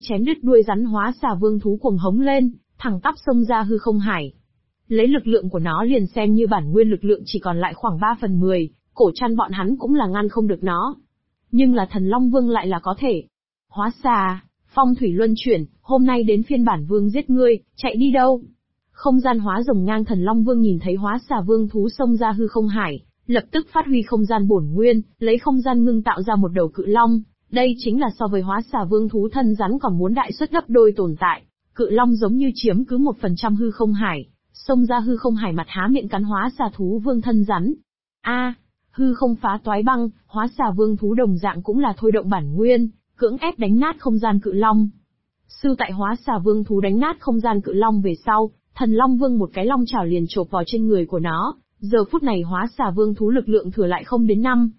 chém đứt đuôi rắn hóa xà vương thú cuồng hống lên, thẳng tắp xông ra hư không hải. Lấy lực lượng của nó liền xem như bản nguyên lực lượng chỉ còn lại khoảng 3/10, Cổ Trăn bọn hắn cũng là ngăn không được nó. Nhưng là Thần Long Vương lại là có thể. Hóa xà, phong thủy luân chuyển, hôm nay đến phiên bản vương giết ngươi, chạy đi đâu? Không gian hóa rồng ngang Thần Long Vương nhìn thấy hóa xà vương thú xông ra hư không hải, lập tức phát huy không gian bổn nguyên, lấy không gian ngưng tạo ra một đầu cự long. Đây chính là so với hóa xà vương thú thân rắn còn muốn đại suất gấp đôi tồn tại. Cự long giống như chiếm cứ 1% hư không hải, xông ra hư không hải mặt há miệng cắn hóa xà thú vương thân rắn. Hư không phá toái băng, hóa xà vương thú đồng dạng cũng là thôi động bản nguyên, cưỡng ép đánh nát không gian cự long. Sư tại hóa xà vương thú đánh nát không gian cự long về sau, Thần Long Vương một cái long chảo liền chộp vào trên người của nó. Giờ phút này hóa xà vương thú lực lượng thừa lại không đến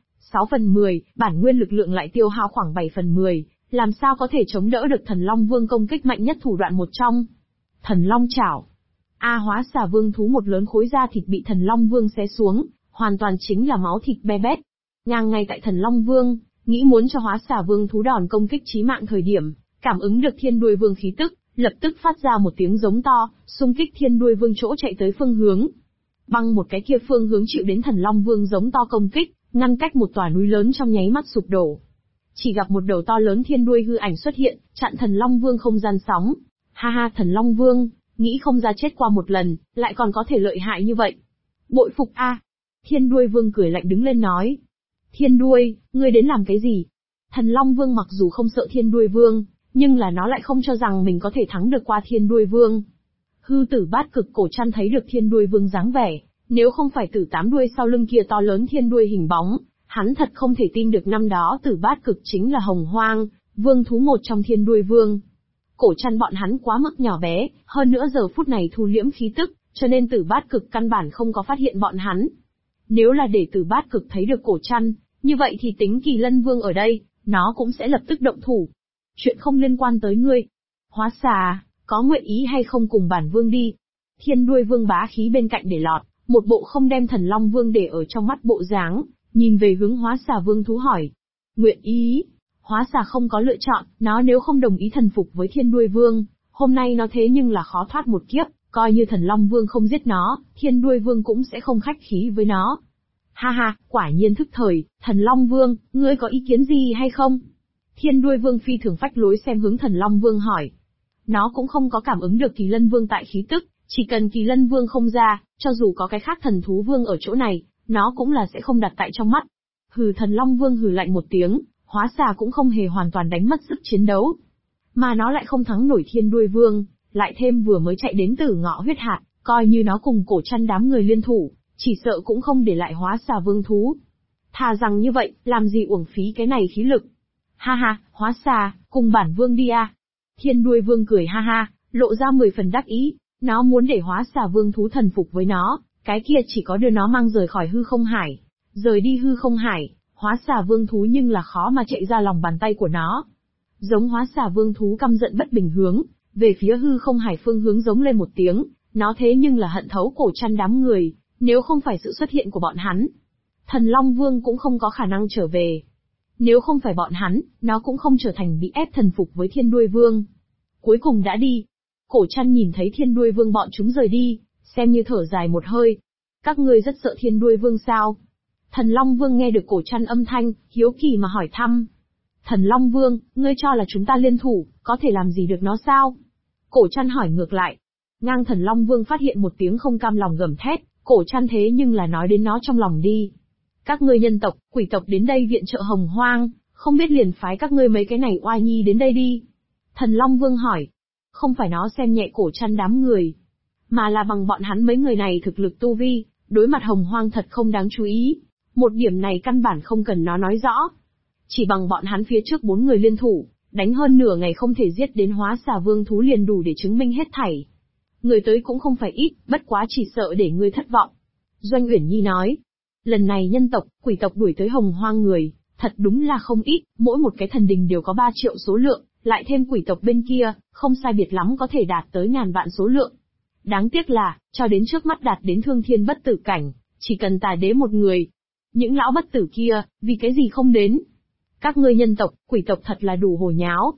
5/6/10, bản nguyên lực lượng lại tiêu hao khoảng 7/10, làm sao có thể chống đỡ được Thần Long Vương công kích mạnh nhất thủ đoạn một trong. Thần Long chảo. Hóa xà vương thú một lớn khối da thịt bị Thần Long Vương xé xuống, hoàn toàn chính là máu thịt be bét. Ngang ngay tại Thần Long Vương, nghĩ muốn cho hóa xà vương thú đòn công kích chí mạng thời điểm, cảm ứng được Thiên Đuôi Vương khí tức, lập tức phát ra một tiếng giống to, xung kích Thiên Đuôi Vương chỗ chạy tới phương hướng. Băng một cái kia phương hướng chịu đến Thần Long Vương giống to công kích, ngăn cách một tòa núi lớn trong nháy mắt sụp đổ. Chỉ gặp một đầu to lớn thiên đuôi hư ảnh xuất hiện, chặn Thần Long Vương không gian sóng. Ha, Thần Long Vương, nghĩ không ra chết qua một lần, lại còn có thể lợi hại như vậy. Bội phục a. Thiên Đuôi Vương cười lạnh đứng lên nói. Thiên Đuôi, ngươi đến làm cái gì? Thần Long Vương mặc dù không sợ Thiên Đuôi Vương, nhưng là nó lại không cho rằng mình có thể thắng được qua Thiên Đuôi Vương. Hư Tử Bát Cực Cổ Trăn thấy được Thiên Đuôi Vương dáng vẻ, nếu không phải Tử Tám Đuôi sau lưng kia to lớn thiên đuôi hình bóng, hắn thật không thể tin được năm đó Tử Bát Cực chính là Hồng Hoang, vương thú một trong Thiên Đuôi Vương. Cổ Trăn bọn hắn quá mức nhỏ bé, hơn nữa giờ phút này thu liễm khí tức, cho nên Tử Bát Cực căn bản không có phát hiện bọn hắn. Nếu là để Tử Bát Cực thấy được Cổ Trăn, như vậy thì tính Kỳ Lân Vương ở đây, nó cũng sẽ lập tức động thủ. Chuyện không liên quan tới ngươi. Hóa xà, có nguyện ý hay không cùng bản vương đi? Thiên Đuôi Vương bá khí bên cạnh để lọt, một bộ không đem Thần Long Vương để ở trong mắt bộ dáng, nhìn về hướng hóa xà vương thú hỏi. Nguyện ý. Hóa xà không có lựa chọn, nó nếu không đồng ý thần phục với Thiên Đuôi Vương, hôm nay nó thế nhưng là khó thoát một kiếp, coi như Thần Long Vương không giết nó, Thiên Đuôi Vương cũng sẽ không khách khí với nó. Ha, quả nhiên thức thời, Thần Long Vương, ngươi có ý kiến gì hay không? Thiên Đuôi Vương phi thường phách lối xem hướng Thần Long Vương hỏi. Nó cũng không có cảm ứng được Kỳ Lân Vương tại khí tức, chỉ cần Kỳ Lân Vương không ra, cho dù có cái khác thần thú vương ở chỗ này, nó cũng là sẽ không đặt tại trong mắt. Thần Long Vương hừ lạnh một tiếng, hóa xà cũng không hề hoàn toàn đánh mất sức chiến đấu. Mà nó lại không thắng nổi Thiên Đuôi Vương, lại thêm vừa mới chạy đến Tử Ngọ huyết hạt, coi như nó cùng Cổ Trăn đám người liên thủ, chỉ sợ cũng không để lại hóa xà vương thú. Thà rằng như vậy, làm gì uổng phí cái này khí lực. Ha, hóa xà, cùng bản vương đi à. Thiên Đuôi Vương cười ha, lộ ra 10 phần đắc ý, nó muốn để hóa xà vương thú thần phục với nó, cái kia chỉ có đưa nó mang rời khỏi hư không hải. Rời đi hư không hải, hóa xà vương thú nhưng là khó mà chạy ra lòng bàn tay của nó. Giống hóa xà vương thú căm giận bất bình hướng, về phía hư không hải phương hướng giống lên một tiếng, nó thế nhưng là hận thấu Cổ Trăn đám người, nếu không phải sự xuất hiện của bọn hắn, Thần Long Vương cũng không có khả năng trở về. Nếu không phải bọn hắn, nó cũng không trở thành bị ép thần phục với Thiên Đuôi Vương. Cuối cùng đã đi. Cổ Trăn nhìn thấy Thiên Đuôi Vương bọn chúng rời đi, xem như thở dài một hơi. Các ngươi rất sợ Thiên Đuôi Vương sao? Thần Long Vương nghe được Cổ Trăn âm thanh, hiếu kỳ mà hỏi thăm. Thần Long Vương, ngươi cho là chúng ta liên thủ, có thể làm gì được nó sao? Cổ Trăn hỏi ngược lại. Ngang Thần Long Vương phát hiện một tiếng không cam lòng gầm thét, Cổ Trăn thế nhưng là nói đến nó trong lòng đi. Các ngươi nhân tộc, quỷ tộc đến đây viện trợ Hồng Hoang, không biết liền phái các ngươi mấy cái này oai nhi đến đây đi. Thần Long Vương hỏi. Không phải nó xem nhẹ Cổ Trăn đám người, mà là bằng bọn hắn mấy người này thực lực tu vi, đối mặt Hồng Hoang thật không đáng chú ý. Một điểm này căn bản không cần nó nói rõ. Chỉ bằng bọn hắn phía trước 4 người liên thủ, đánh hơn nửa ngày không thể giết đến hóa xà vương thú liền đủ để chứng minh hết thảy. Người tới cũng không phải ít, bất quá chỉ sợ để ngươi thất vọng. Doanh Uyển Nhi nói. Lần này nhân tộc, quỷ tộc đuổi tới Hồng Hoang người, thật đúng là không ít, mỗi một cái thần đình đều có 3 triệu số lượng, lại thêm quỷ tộc bên kia, không sai biệt lắm có thể đạt tới ngàn vạn số lượng. Đáng tiếc là, cho đến trước mắt đạt đến thương thiên bất tử cảnh, chỉ cần Tà Đế một người. Những lão bất tử kia, vì cái gì không đến? Các ngươi nhân tộc, quỷ tộc thật là đủ hồ nháo.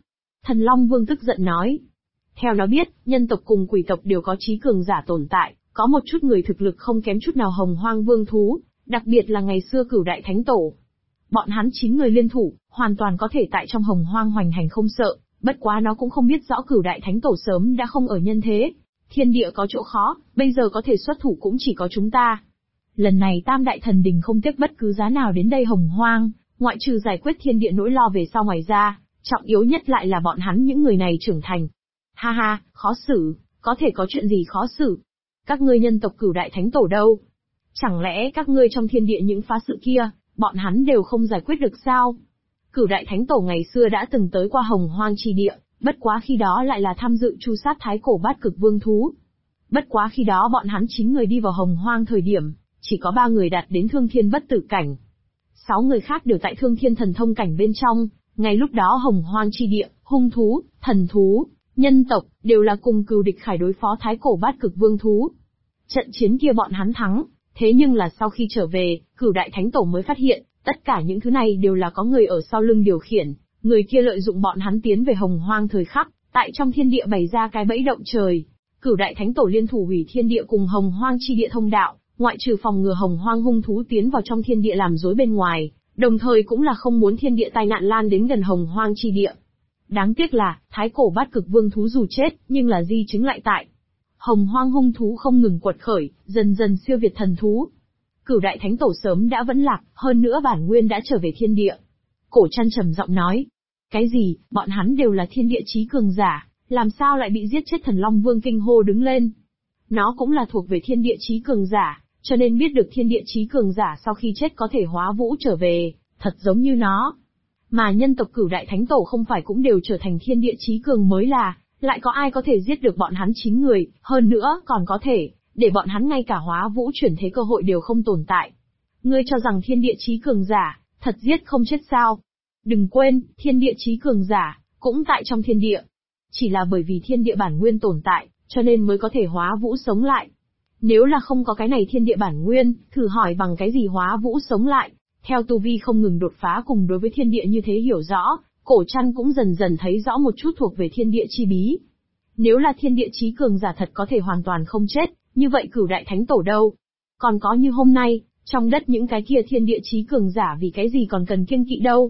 Thần Long Vương tức giận nói. Theo nó biết, nhân tộc cùng quỷ tộc đều có trí cường giả tồn tại, có một chút người thực lực không kém chút nào Hồng Hoang Vương thú, đặc biệt là ngày xưa Cửu Đại Thánh Tổ. Bọn hắn 9 người liên thủ, hoàn toàn có thể tại trong Hồng Hoang hoành hành không sợ, bất quá nó cũng không biết rõ Cửu Đại Thánh Tổ sớm đã không ở nhân thế. Thiên địa có chỗ khó, bây giờ có thể xuất thủ cũng chỉ có chúng ta. Lần này Tam Đại Thần Đình không tiếc bất cứ giá nào đến đây Hồng Hoang, ngoại trừ giải quyết thiên địa nỗi lo về sau ngoài ra, trọng yếu nhất lại là bọn hắn những người này trưởng thành. Ha ha, khó xử, có thể có chuyện gì khó xử? Các ngươi nhân tộc Cửu Đại Thánh Tổ đâu? Chẳng lẽ các ngươi trong thiên địa những phá sự kia, bọn hắn đều không giải quyết được sao? Cửu Đại Thánh Tổ ngày xưa đã từng tới qua Hồng Hoang chi địa, bất quá khi đó lại là tham dự tru sát thái cổ bát cực vương thú. Bất quá khi đó bọn hắn 9 người đi vào Hồng Hoang thời điểm, chỉ có 3 người đạt đến thương thiên bất tử cảnh. 6 người khác đều tại thương thiên thần thông cảnh bên trong, ngay lúc đó Hồng Hoang chi địa, hung thú, thần thú, nhân tộc, đều là cùng cừu địch khải đối phó thái cổ bát cực vương thú. Trận chiến kia bọn hắn thắng, thế nhưng là sau khi trở về, Cửu Đại Thánh Tổ mới phát hiện, tất cả những thứ này đều là có người ở sau lưng điều khiển, người kia lợi dụng bọn hắn tiến về Hồng Hoang thời khắc, tại trong thiên địa bày ra cái bẫy động trời. Cửu Đại Thánh Tổ liên thủ hủy thiên địa cùng Hồng Hoang chi địa thông đạo, ngoại trừ phòng ngừa Hồng Hoang hung thú tiến vào trong thiên địa làm rối bên ngoài, đồng thời cũng là không muốn thiên địa tai nạn lan đến gần Hồng Hoang chi địa. Đáng tiếc là, thái cổ bát cực vương thú dù chết, nhưng là di chứng lại tại. Hồng Hoang hung thú không ngừng quật khởi, dần dần siêu việt thần thú. Cửu Đại Thánh Tổ sớm đã vẫn lạc, hơn nữa bản nguyên đã trở về thiên địa. Cổ Trăn trầm giọng nói. Cái gì, bọn hắn đều là thiên địa chí cường giả, làm sao lại bị giết chết? Thần Long Vương kinh hô đứng lên. Nó cũng là thuộc về thiên địa chí cường giả, cho nên biết được thiên địa chí cường giả sau khi chết có thể hóa vũ trở về, thật giống như nó. Mà nhân tộc Cửu Đại Thánh Tổ không phải cũng đều trở thành thiên địa chí cường mới là, lại có ai có thể giết được bọn hắn 9 người, hơn nữa còn có thể, để bọn hắn ngay cả hóa vũ chuyển thế cơ hội đều không tồn tại. Ngươi cho rằng thiên địa chí cường giả, thật giết không chết sao? Đừng quên, thiên địa chí cường giả, cũng tại trong thiên địa. Chỉ là bởi vì thiên địa bản nguyên tồn tại, cho nên mới có thể hóa vũ sống lại. Nếu là không có cái này thiên địa bản nguyên, thử hỏi bằng cái gì hóa vũ sống lại? Theo tu vi không ngừng đột phá cùng đối với thiên địa như thế hiểu rõ, Cổ Trăn cũng dần dần thấy rõ một chút thuộc về thiên địa chi bí. Nếu là thiên địa chí cường giả thật có thể hoàn toàn không chết, như vậy Cửu Đại Thánh Tổ đâu? Còn có như hôm nay, trong đất những cái kia thiên địa chí cường giả vì cái gì còn cần kiêng kỵ đâu?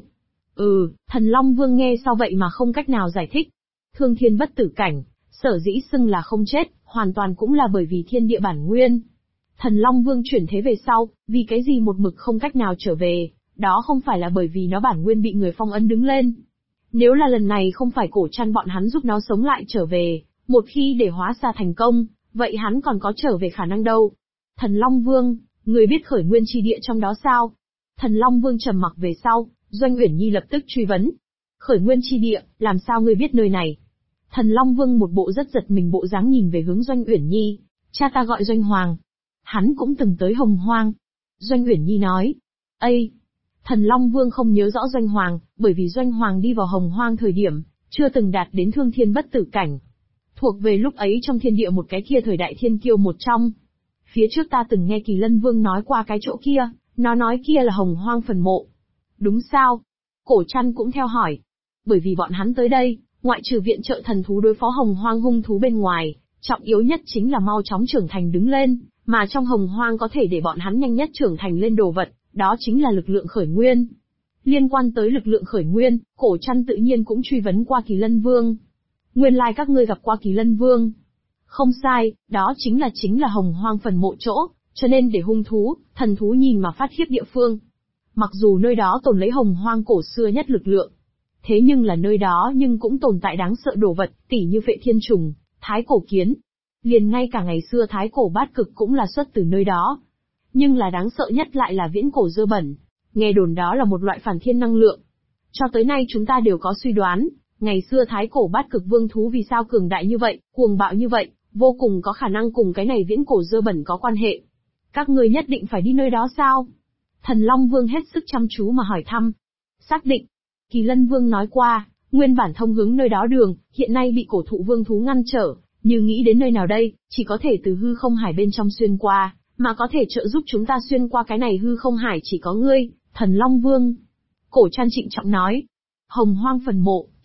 Thần Long Vương nghe sau vậy mà không cách nào giải thích. Thương thiên bất tử cảnh, sở dĩ xưng là không chết, hoàn toàn cũng là bởi vì thiên địa bản nguyên. Thần Long Vương chuyển thế về sau, vì cái gì một mực không cách nào trở về, đó không phải là bởi vì nó bản nguyên bị người phong ấn đứng lên. Nếu là lần này không phải Cổ Trăn bọn hắn giúp nó sống lại trở về, một khi để hóa ra thành công, vậy hắn còn có trở về khả năng đâu. Thần Long Vương, người biết khởi nguyên chi địa trong đó sao? Thần Long Vương trầm mặc về sau, Doanh Uyển Nhi lập tức truy vấn. Khởi nguyên chi địa, làm sao ngươi biết nơi này? Thần Long Vương một bộ rất giật mình bộ dáng nhìn về hướng Doanh Uyển Nhi. Cha ta gọi Doanh Hoàng. Hắn cũng từng tới Hồng Hoang. Doanh Uyển Nhi nói. Ây! Thần Long Vương không nhớ rõ Doanh Hoàng, bởi vì Doanh Hoàng đi vào Hồng Hoang thời điểm, chưa từng đạt đến thương thiên bất tử cảnh. Thuộc về lúc ấy trong thiên địa một cái kia thời đại thiên kiêu một trong. Phía trước ta từng nghe Kỳ Lân Vương nói qua cái chỗ kia, nó nói kia là Hồng Hoang phần mộ. Đúng sao? Cổ Trăn cũng theo hỏi. Bởi vì bọn hắn tới đây, ngoại trừ viện trợ thần thú đối phó Hồng Hoang hung thú bên ngoài, trọng yếu nhất chính là mau chóng trưởng thành đứng lên, mà trong Hồng Hoang có thể để bọn hắn nhanh nhất trưởng thành lên đồ vật, đó chính là lực lượng khởi nguyên. Liên quan tới lực lượng khởi nguyên, Cổ Trăn tự nhiên cũng truy vấn qua Kỳ Lân Vương. Nguyên lai các ngươi gặp qua Kỳ Lân Vương. Không sai, đó chính là Hồng Hoang phần mộ chỗ, cho nên để hung thú, thần thú nhìn mà phát khiếp địa phương. Mặc dù nơi đó tồn lấy Hồng Hoang cổ xưa nhất lực lượng, thế nhưng là nơi đó nhưng cũng tồn tại đáng sợ đồ vật, tỉ như Phệ Thiên Trùng, Thái Cổ Kiến. Liền ngay cả ngày xưa Thái Cổ Bát Cực cũng là xuất từ nơi đó. Nhưng là đáng sợ nhất lại là viễn cổ dơ bẩn. Nghe đồn đó là một loại phản thiên năng lượng. Cho tới nay chúng ta đều có suy đoán, ngày xưa Thái Cổ Bát Cực vương thú vì sao cường đại như vậy, cuồng bạo như vậy, vô cùng có khả năng cùng cái này viễn cổ dơ bẩn có quan hệ. Các ngươi nhất định phải đi nơi đó sao? Thần Long Vương hết sức chăm chú mà hỏi thăm. Xác định. Kỳ Lân Vương nói qua, nguyên bản thông hướng nơi đó đường, hiện nay bị cổ thụ vương thú ngăn trở, như nghĩ đến nơi nào đây, chỉ có thể từ hư không hải bên trong xuyên qua, mà có thể trợ giúp chúng ta xuyên qua cái này hư không hải chỉ có ngươi, Thần Long Vương. Cổ Trăn trịnh trọng nói. Hồng Hoang phần mộ,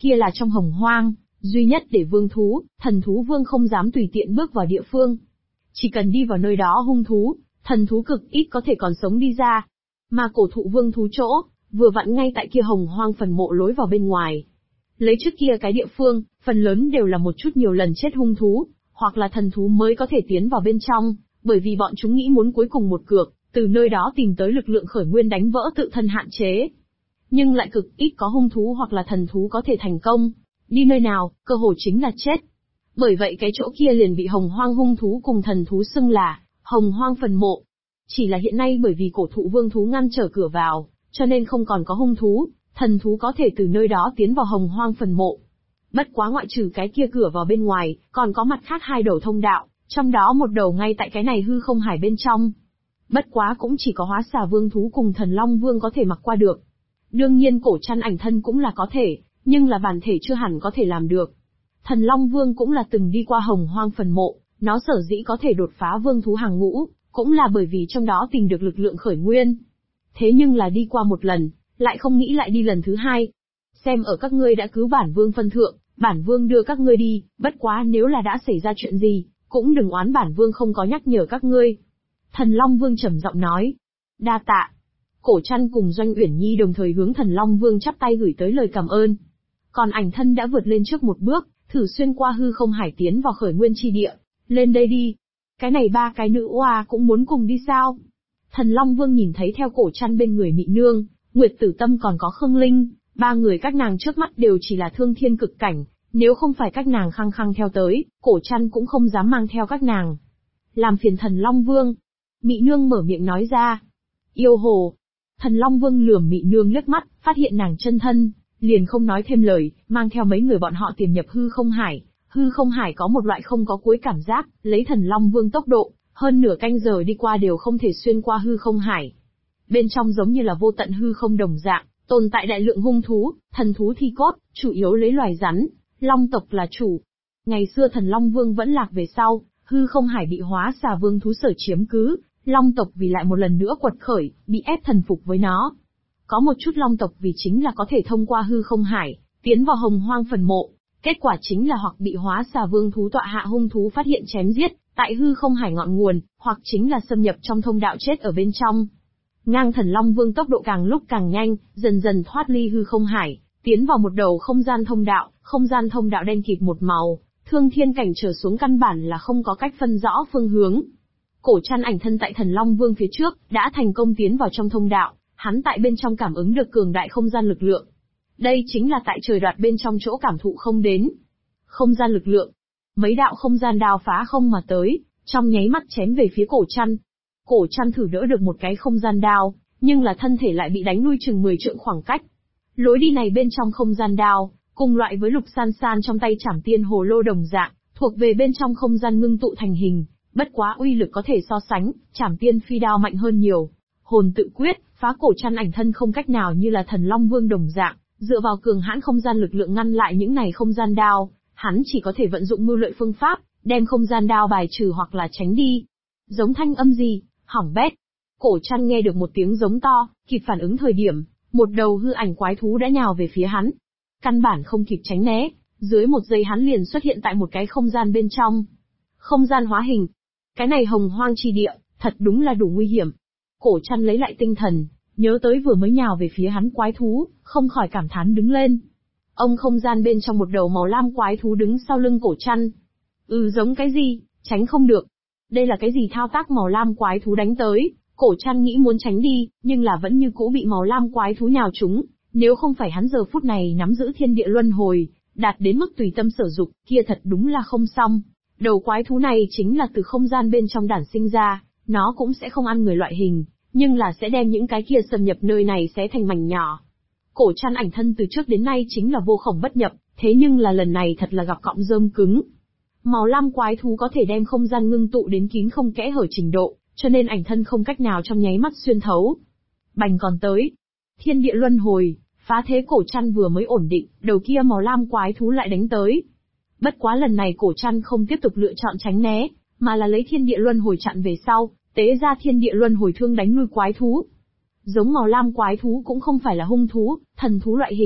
kia là trong Hồng Hoang, duy nhất để vương thú, thần thú vương không dám tùy tiện bước vào địa phương. Chỉ cần đi vào nơi đó hung thú, thần thú cực ít có thể còn sống đi ra. Mà cổ thụ vương thú chỗ, vừa vặn ngay tại kia Hồng Hoang phần mộ lối vào bên ngoài. Lấy trước kia cái địa phương, phần lớn đều là một chút nhiều lần chết hung thú, hoặc là thần thú mới có thể tiến vào bên trong, bởi vì bọn chúng nghĩ muốn cuối cùng một cược, từ nơi đó tìm tới lực lượng khởi nguyên đánh vỡ tự thân hạn chế. Nhưng lại cực ít có hung thú hoặc là thần thú có thể thành công. Đi nơi nào, cơ hội chính là chết. Bởi vậy cái chỗ kia liền bị Hồng Hoang hung thú cùng thần thú xưng là Hồng Hoang phần mộ. Chỉ là hiện nay bởi vì cổ thụ vương thú ngăn trở cửa vào, cho nên không còn có hung thú, thần thú có thể từ nơi đó tiến vào Hồng Hoang phần mộ. Bất quá ngoại trừ cái kia cửa vào bên ngoài, còn có mặt khác hai đầu thông đạo, trong đó một đầu ngay tại cái này hư không hải bên trong. Bất quá cũng chỉ có Hóa Xà Vương thú cùng Thần Long Vương có thể mặc qua được. Đương nhiên cổ chăn ảnh thân cũng là có thể, nhưng là bản thể chưa hẳn có thể làm được. Thần Long Vương cũng là từng đi qua Hồng Hoang phần mộ, nó sở dĩ có thể đột phá vương thú hàng ngũ, cũng là bởi vì trong đó tìm được lực lượng khởi nguyên. Thế nhưng là đi qua một lần, lại không nghĩ lại đi lần thứ hai. Xem ở các ngươi đã cứu bản vương phân thượng, bản vương đưa các ngươi đi, bất quá nếu là đã xảy ra chuyện gì, cũng đừng oán bản vương không có nhắc nhở các ngươi. Thần Long Vương trầm giọng nói. Đa tạ. Cổ Trăn cùng Doanh Uyển Nhi đồng thời hướng Thần Long Vương chắp tay gửi tới lời cảm ơn. Còn ảnh thân đã vượt lên trước một bước, thử xuyên qua hư không hải tiến vào khởi nguyên chi địa. Lên đây đi. Cái này ba cái nữ oa cũng muốn cùng đi sao? Thần Long Vương nhìn thấy theo Cổ Trăn bên người Mị Nương, Nguyệt Tử Tâm còn có Khương Linh, ba người các nàng trước mắt đều chỉ là thương thiên cực cảnh, nếu không phải các nàng khăng khăng theo tới, Cổ Trăn cũng không dám mang theo các nàng. Làm phiền Thần Long Vương. Mị Nương mở miệng nói ra. Yêu hồ. Thần Long Vương lườm Mị Nương liếc mắt, phát hiện nàng chân thân, liền không nói thêm lời, mang theo mấy người bọn họ tiềm nhập hư không hải. Hư không hải có một loại không có cuối cảm giác, lấy Thần Long Vương tốc độ, hơn nửa canh giờ đi qua đều không thể xuyên qua hư không hải. Bên trong giống như là vô tận hư không đồng dạng, tồn tại đại lượng hung thú, thần thú thi cốt, chủ yếu lấy loài rắn, long tộc là chủ. Ngày xưa Thần Long Vương vẫn lạc về sau, hư không hải bị Hóa Xà Vương thú sở chiếm cứ, long tộc vì lại một lần nữa quật khởi, bị ép thần phục với nó. Có một chút long tộc vì chính là có thể thông qua hư không hải, tiến vào Hồng Hoang phần mộ, kết quả chính là hoặc bị Hóa Xà Vương thú tọa hạ hung thú phát hiện chém giết, tại hư không hải ngọn nguồn, hoặc chính là xâm nhập trong thông đạo chết ở bên trong. Ngang Thần Long Vương tốc độ càng lúc càng nhanh, dần dần thoát ly hư không hải, tiến vào một đầu không gian thông đạo đen kịt một màu, thương thiên cảnh trở xuống căn bản là không có cách phân rõ phương hướng. Cổ Trăn ảnh thân tại Thần Long Vương phía trước, đã thành công tiến vào trong thông đạo, hắn tại bên trong cảm ứng được cường đại không gian lực lượng. Đây chính là tại trời đoạt bên trong chỗ cảm thụ không đến. Không gian lực lượng. Mấy đạo không gian đao phá không mà tới, trong nháy mắt chém về phía Cổ Trăn. Cổ Trăn thử đỡ được một cái không gian đao, nhưng là thân thể lại bị đánh lui chừng 10 trượng khoảng cách. Lối đi này bên trong không gian đao, cùng loại với Lục San San trong tay Trảm Tiên Hồ Lô đồng dạng, thuộc về bên trong không gian ngưng tụ thành hình, bất quá uy lực có thể so sánh, Trảm Tiên Phi đao mạnh hơn nhiều. Hồn tự quyết, phá Cổ Trăn ảnh thân không cách nào như là Thần Long Vương đồng dạng, dựa vào cường hãn không gian lực lượng ngăn lại những này không gian đao, hắn chỉ có thể vận dụng mưu lợi phương pháp, đem không gian đao bài trừ hoặc là tránh đi. Giống thanh âm gì? Hỏng bét. Cổ Trăn nghe được một tiếng giống to, kịp phản ứng thời điểm, một đầu hư ảnh quái thú đã nhào về phía hắn. Căn bản không kịp tránh né, dưới một giây hắn liền xuất hiện tại một cái không gian bên trong. Không gian hóa hình. Cái này Hồng Hoang chi địa, thật đúng là đủ nguy hiểm. Cổ Trăn lấy lại tinh thần, nhớ tới vừa mới nhào về phía hắn quái thú, không khỏi cảm thán đứng lên. Ông không gian bên trong một đầu màu lam quái thú đứng sau lưng Cổ Trăn. Giống cái gì, tránh không được. Đây là cái gì thao tác màu lam quái thú đánh tới, Cổ Trăn nghĩ muốn tránh đi, nhưng là vẫn như cũ bị màu lam quái thú nhào trúng. Nếu không phải hắn giờ phút này nắm giữ thiên địa luân hồi, đạt đến mức tùy tâm sở dục, kia thật đúng là không xong. Đầu quái thú này chính là từ không gian bên trong đản sinh ra, nó cũng sẽ không ăn người loại hình, nhưng là sẽ đem những cái kia xâm nhập nơi này xé thành mảnh nhỏ. Cổ Trăn ảnh thân từ trước đến nay chính là vô khổng bất nhập, thế nhưng là lần này thật là gặp cọng rơm cứng. Màu lam quái thú có thể đem không gian ngưng tụ đến kín không kẽ hở trình độ, cho nên ảnh thân không cách nào trong nháy mắt xuyên thấu. Bành còn tới. Thiên địa luân hồi, phá thế Cổ Trăn vừa mới ổn định, đầu kia màu lam quái thú lại đánh tới. Bất quá lần này Cổ Trăn không tiếp tục lựa chọn tránh né, mà là lấy thiên địa luân hồi chặn về sau, tế ra thiên địa luân hồi thương đánh lui quái thú. Giống màu lam quái thú cũng không phải là hung thú, thần thú loại hình,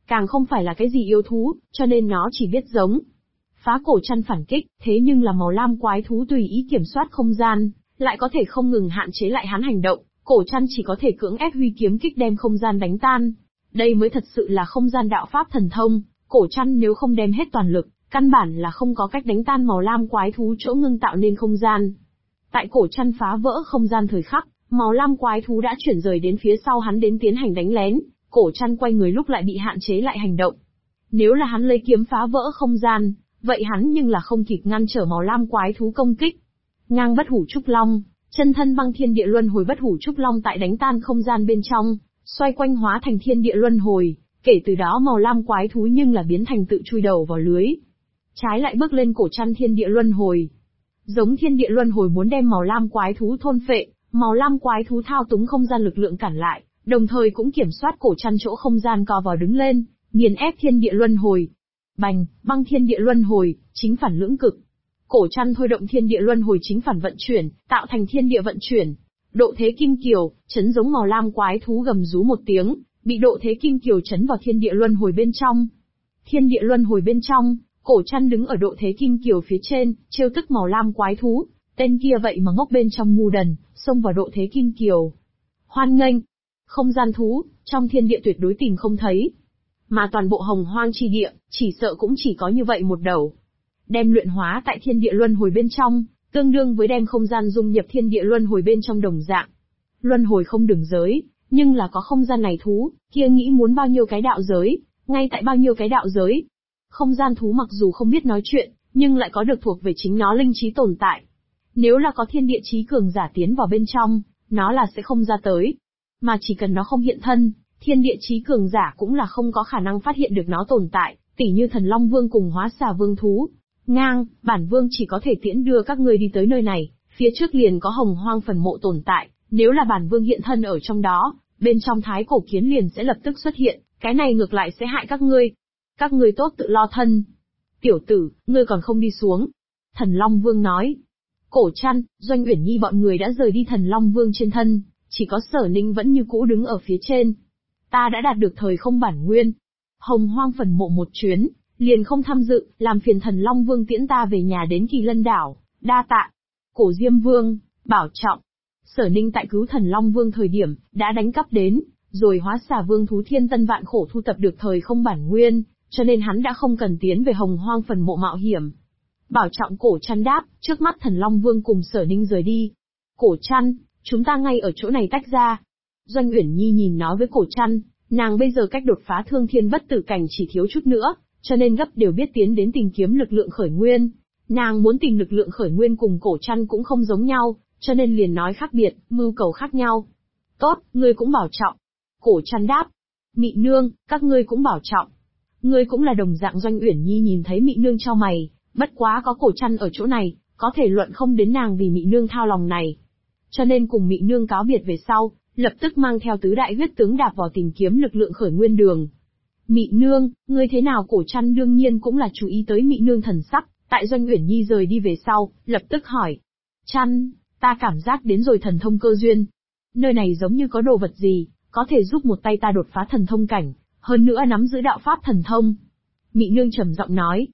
càng không phải là cái gì yêu thú, cho nên nó chỉ biết giống. Phá cổ chăn phản kích, thế nhưng là màu lam quái thú tùy ý kiểm soát không gian, lại có thể không ngừng hạn chế lại hắn hành động, cổ chăn chỉ có thể cưỡng ép huy kiếm kích đem không gian đánh tan. Đây mới thật sự là không gian đạo pháp thần thông, cổ chăn nếu không đem hết toàn lực, căn bản là không có cách đánh tan màu lam quái thú chỗ ngưng tạo nên không gian. Tại cổ chăn phá vỡ không gian thời khắc, màu lam quái thú đã chuyển rời đến phía sau hắn đến tiến hành đánh lén, cổ chăn quay người lúc lại bị hạn chế lại hành động. Nếu là hắn lấy kiếm phá vỡ không gian, vậy hắn nhưng là không kịp ngăn trở màu lam quái thú công kích. Ngang bất hủ trúc long, chân thân băng thiên địa luân hồi bất hủ trúc long tại đánh tan không gian bên trong, xoay quanh hóa thành thiên địa luân hồi, kể từ đó màu lam quái thú nhưng là biến thành tự chui đầu vào lưới. Trái lại bước lên cổ chăn thiên địa luân hồi. Giống thiên địa luân hồi muốn đem màu lam quái thú thôn phệ, màu lam quái thú thao túng không gian lực lượng cản lại, đồng thời cũng kiểm soát cổ chăn chỗ không gian co vào đứng lên, nghiền ép thiên địa luân hồi. Bành, băng thiên địa luân hồi, chính phản lưỡng cực. Cổ chăn thôi động thiên địa luân hồi chính phản vận chuyển, tạo thành thiên địa vận chuyển. Độ thế kim kiều, chấn giống màu lam quái thú gầm rú một tiếng, bị độ thế kim kiều chấn vào thiên địa luân hồi bên trong. Thiên địa luân hồi bên trong, cổ chăn đứng ở độ thế kim kiều phía trên, trêu tức màu lam quái thú, tên kia vậy mà ngốc bên trong ngu đần, xông vào độ thế kim kiều. Hoan nghênh, không gian thú, trong thiên địa tuyệt đối tìm không thấy. Mà toàn bộ hồng hoang chi địa, chỉ sợ cũng chỉ có như vậy một đầu. Đem luyện hóa tại thiên địa luân hồi bên trong, tương đương với đem không gian dung nhập thiên địa luân hồi bên trong đồng dạng. Luân hồi không đường giới, nhưng là có không gian này thú, kia nghĩ muốn bao nhiêu cái đạo giới, ngay tại bao nhiêu cái đạo giới. Không gian thú mặc dù không biết nói chuyện, nhưng lại có được thuộc về chính nó linh trí tồn tại. Nếu là có thiên địa chí cường giả tiến vào bên trong, nó là sẽ không ra tới. Mà chỉ cần nó không hiện thân, thiên địa chí cường giả cũng là không có khả năng phát hiện được nó tồn tại, tỉ như thần Long Vương cùng Hóa Xà Vương thú. Ngang, bản vương chỉ có thể tiễn đưa các ngươi đi tới nơi này, phía trước liền có hồng hoang phần mộ tồn tại, nếu là bản vương hiện thân ở trong đó, bên trong thái cổ kiến liền sẽ lập tức xuất hiện, cái này ngược lại sẽ hại các ngươi. Các ngươi tốt tự lo thân. Tiểu tử, ngươi còn không đi xuống. Thần Long Vương nói. Cổ chăn, Doanh Uyển Nhi bọn người đã rời đi thần Long Vương trên thân, chỉ có Sở Ninh vẫn như cũ đứng ở phía trên. Ta đã đạt được thời không bản nguyên. Hồng hoang phần mộ một chuyến, liền không tham dự, làm phiền thần Long Vương tiễn ta về nhà đến Kỳ Lân Đảo, đa tạ. Cổ Diêm Vương, bảo trọng. Sở Ninh tại cứu thần Long Vương thời điểm, đã đánh cắp đến, rồi Hóa Xà Vương thú thiên tân vạn khổ thu tập được thời không bản nguyên, cho nên hắn đã không cần tiến về hồng hoang phần mộ mạo hiểm. Bảo trọng cổ chăn đáp, trước mắt thần Long Vương cùng Sở Ninh rời đi. Cổ chăn, chúng ta ngay ở chỗ này tách ra. Doanh Uyển Nhi nhìn nói với cổ chăn, nàng bây giờ cách đột phá thương thiên bất tử cảnh chỉ thiếu chút nữa, cho nên gấp đều biết tiến đến tìm kiếm lực lượng khởi nguyên. Nàng muốn tìm lực lượng khởi nguyên cùng cổ chăn cũng không giống nhau, cho nên liền nói khác biệt, mưu cầu khác nhau. Tốt, ngươi cũng bảo trọng. Cổ chăn đáp. Mị nương, các ngươi cũng bảo trọng. Ngươi cũng là đồng dạng. Doanh Uyển Nhi nhìn thấy Mị nương chau mày, bất quá có cổ chăn ở chỗ này, có thể luận không đến nàng vì Mị nương thao lòng này. Cho nên cùng Mị nương cáo biệt về sau, lập tức mang theo tứ đại huyết tướng đạp vào tìm kiếm lực lượng khởi nguyên đường. Mị nương, ngươi thế nào? Cổ chăn đương nhiên cũng là chú ý tới Mị nương thần sắc, tại Doanh Uyển Nhi rời đi về sau, lập tức hỏi. Chăn, ta cảm giác đến rồi thần thông cơ duyên. Nơi này giống như có đồ vật gì, có thể giúp một tay ta đột phá thần thông cảnh, hơn nữa nắm giữ đạo pháp thần thông. Mị nương trầm giọng nói.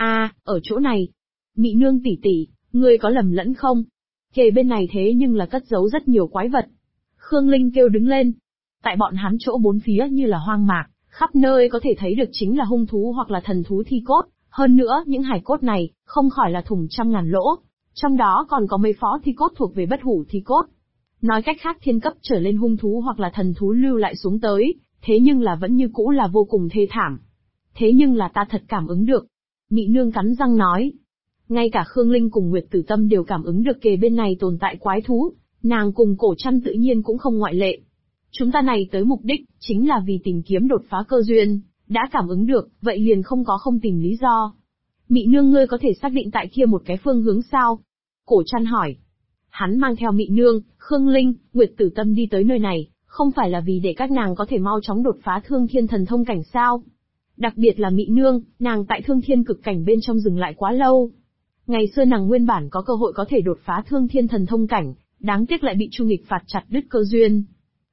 Ở chỗ này. Mị nương tỷ tỷ, ngươi có lầm lẫn không? Kề bên này thế nhưng là cất giấu rất nhiều quái vật. Khương Linh kêu đứng lên. Tại bọn hắn chỗ bốn phía như là hoang mạc, khắp nơi có thể thấy được chính là hung thú hoặc là thần thú thi cốt, hơn nữa những hài cốt này, không khỏi là thủng trăm ngàn lỗ. Trong đó còn có mấy phó thi cốt thuộc về bất hủ thi cốt. Nói cách khác thiên cấp trở lên hung thú hoặc là thần thú lưu lại xuống tới, thế nhưng là vẫn như cũ là vô cùng thê thảm. Thế nhưng là ta thật cảm ứng được. Mị nương cắn răng nói. Ngay cả Khương Linh cùng Nguyệt Tử Tâm đều cảm ứng được kề bên này tồn tại quái thú, nàng cùng cổ chăn tự nhiên cũng không ngoại lệ. Chúng ta này tới mục đích, chính là vì tìm kiếm đột phá cơ duyên, đã cảm ứng được, vậy liền không có không tìm lý do. Mị nương ngươi có thể xác định tại kia một cái phương hướng sao? Cổ chăn hỏi. Hắn mang theo Mị nương, Khương Linh, Nguyệt Tử Tâm đi tới nơi này, không phải là vì để các nàng có thể mau chóng đột phá thương thiên thần thông cảnh sao? Đặc biệt là Mị nương, nàng tại thương thiên cực cảnh bên trong dừng lại quá lâu. Ngày xưa nàng nguyên bản có cơ hội có thể đột phá thương thiên thần thông cảnh, đáng tiếc lại bị Chu Nghịch phạt chặt đứt cơ duyên.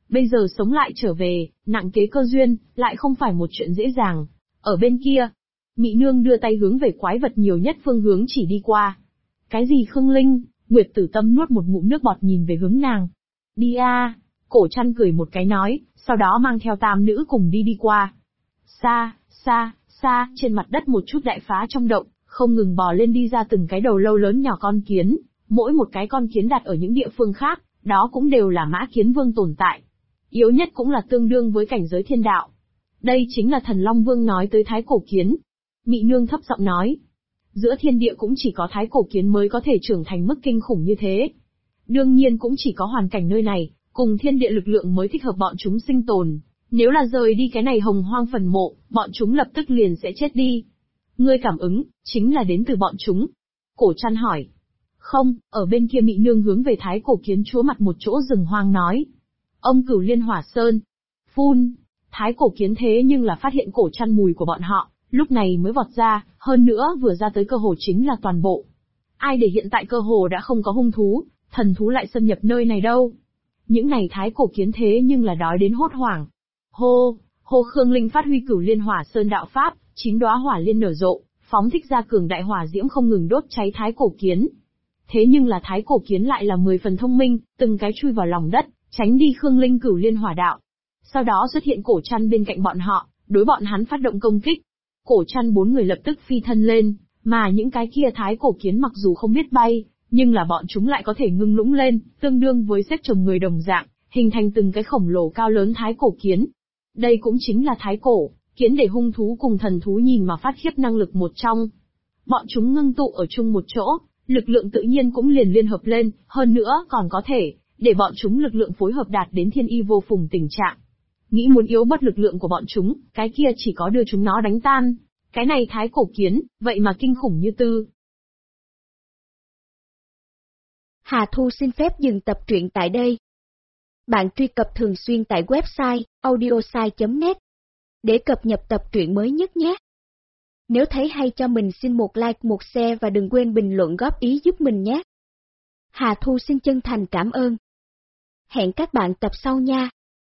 Bây giờ sống lại trở về, nặng kế cơ duyên, lại không phải một chuyện dễ dàng. Ở bên kia, Mị Nương đưa tay hướng về quái vật nhiều nhất phương hướng chỉ đi qua. Cái gì Khương Linh? Nguyệt Tử Tâm nuốt một ngụm nước bọt nhìn về hướng nàng. Đi a, Cổ Trăn cười một cái nói, sau đó mang theo tam nữ cùng đi qua. Xa, xa, xa, trên mặt đất một chút đại phá trong động, không ngừng bò lên đi ra từng cái đầu lâu lớn nhỏ con kiến, mỗi một cái con kiến đặt ở những địa phương khác, đó cũng đều là Mã Kiến Vương tồn tại. Yếu nhất cũng là tương đương với cảnh giới thiên đạo. Đây chính là Thần Long Vương nói tới thái cổ kiến. Mị Nương thấp giọng nói. Giữa thiên địa cũng chỉ có thái cổ kiến mới có thể trưởng thành mức kinh khủng như thế. Đương nhiên cũng chỉ có hoàn cảnh nơi này, cùng thiên địa lực lượng mới thích hợp bọn chúng sinh tồn. Nếu là rời đi cái này hồng hoang phần mộ, bọn chúng lập tức liền sẽ chết đi. Ngươi cảm ứng, chính là đến từ bọn chúng. Cổ Trăn hỏi. Không, ở bên kia Mị Nương hướng về thái cổ kiến chúa mặt một chỗ rừng hoang nói. Ông Cửu Liên Hỏa Sơn. Phun. Thái cổ kiến thế nhưng là phát hiện Cổ Trăn mùi của bọn họ, lúc này mới vọt ra, hơn nữa vừa ra tới cơ hồ chính là toàn bộ. Ai để hiện tại cơ hồ đã không có hung thú, thần thú lại xâm nhập nơi này đâu. Những này thái cổ kiến thế nhưng là đói đến hốt hoảng. Hô, hô Khương Linh phát huy Cửu Liên Hỏa Sơn đạo pháp, 9 đóa hỏa liên nở rộ, phóng thích ra cường đại hỏa diễm không ngừng đốt cháy thái cổ kiến. Thế nhưng là thái cổ kiến lại là 10 phần thông minh, từng cái chui vào lòng đất, tránh đi Khương Linh Cửu Liên Hỏa đạo. Sau đó xuất hiện Cổ Trăn bên cạnh bọn họ, đối bọn hắn phát động công kích. Cổ Trăn 4 người lập tức phi thân lên, mà những cái kia thái cổ kiến mặc dù không biết bay, nhưng là bọn chúng lại có thể ngưng lũng lên, tương đương với xếp chồng người đồng dạng, hình thành từng cái khổng lồ cao lớn thái cổ kiến. Đây cũng chính là thái cổ kiến để hung thú cùng thần thú nhìn mà phát khiếp năng lực một trong. Bọn chúng ngưng tụ ở chung một chỗ, lực lượng tự nhiên cũng liền liên hợp lên, hơn nữa còn có thể để bọn chúng lực lượng phối hợp đạt đến thiên y vô phùng tình trạng. Nghĩ muốn yếu bớt lực lượng của bọn chúng, cái kia chỉ có đưa chúng nó đánh tan. Cái này thái cổ kiến, vậy mà kinh khủng như tư. Hà Thu xin phép dừng tập truyện tại đây. Bạn truy cập thường xuyên tại website audiosai.net để cập nhật tập truyện mới nhất nhé. Nếu thấy hay cho mình xin một like, một share và đừng quên bình luận góp ý giúp mình nhé. Hà Thu xin chân thành cảm ơn. Hẹn các bạn tập sau nha.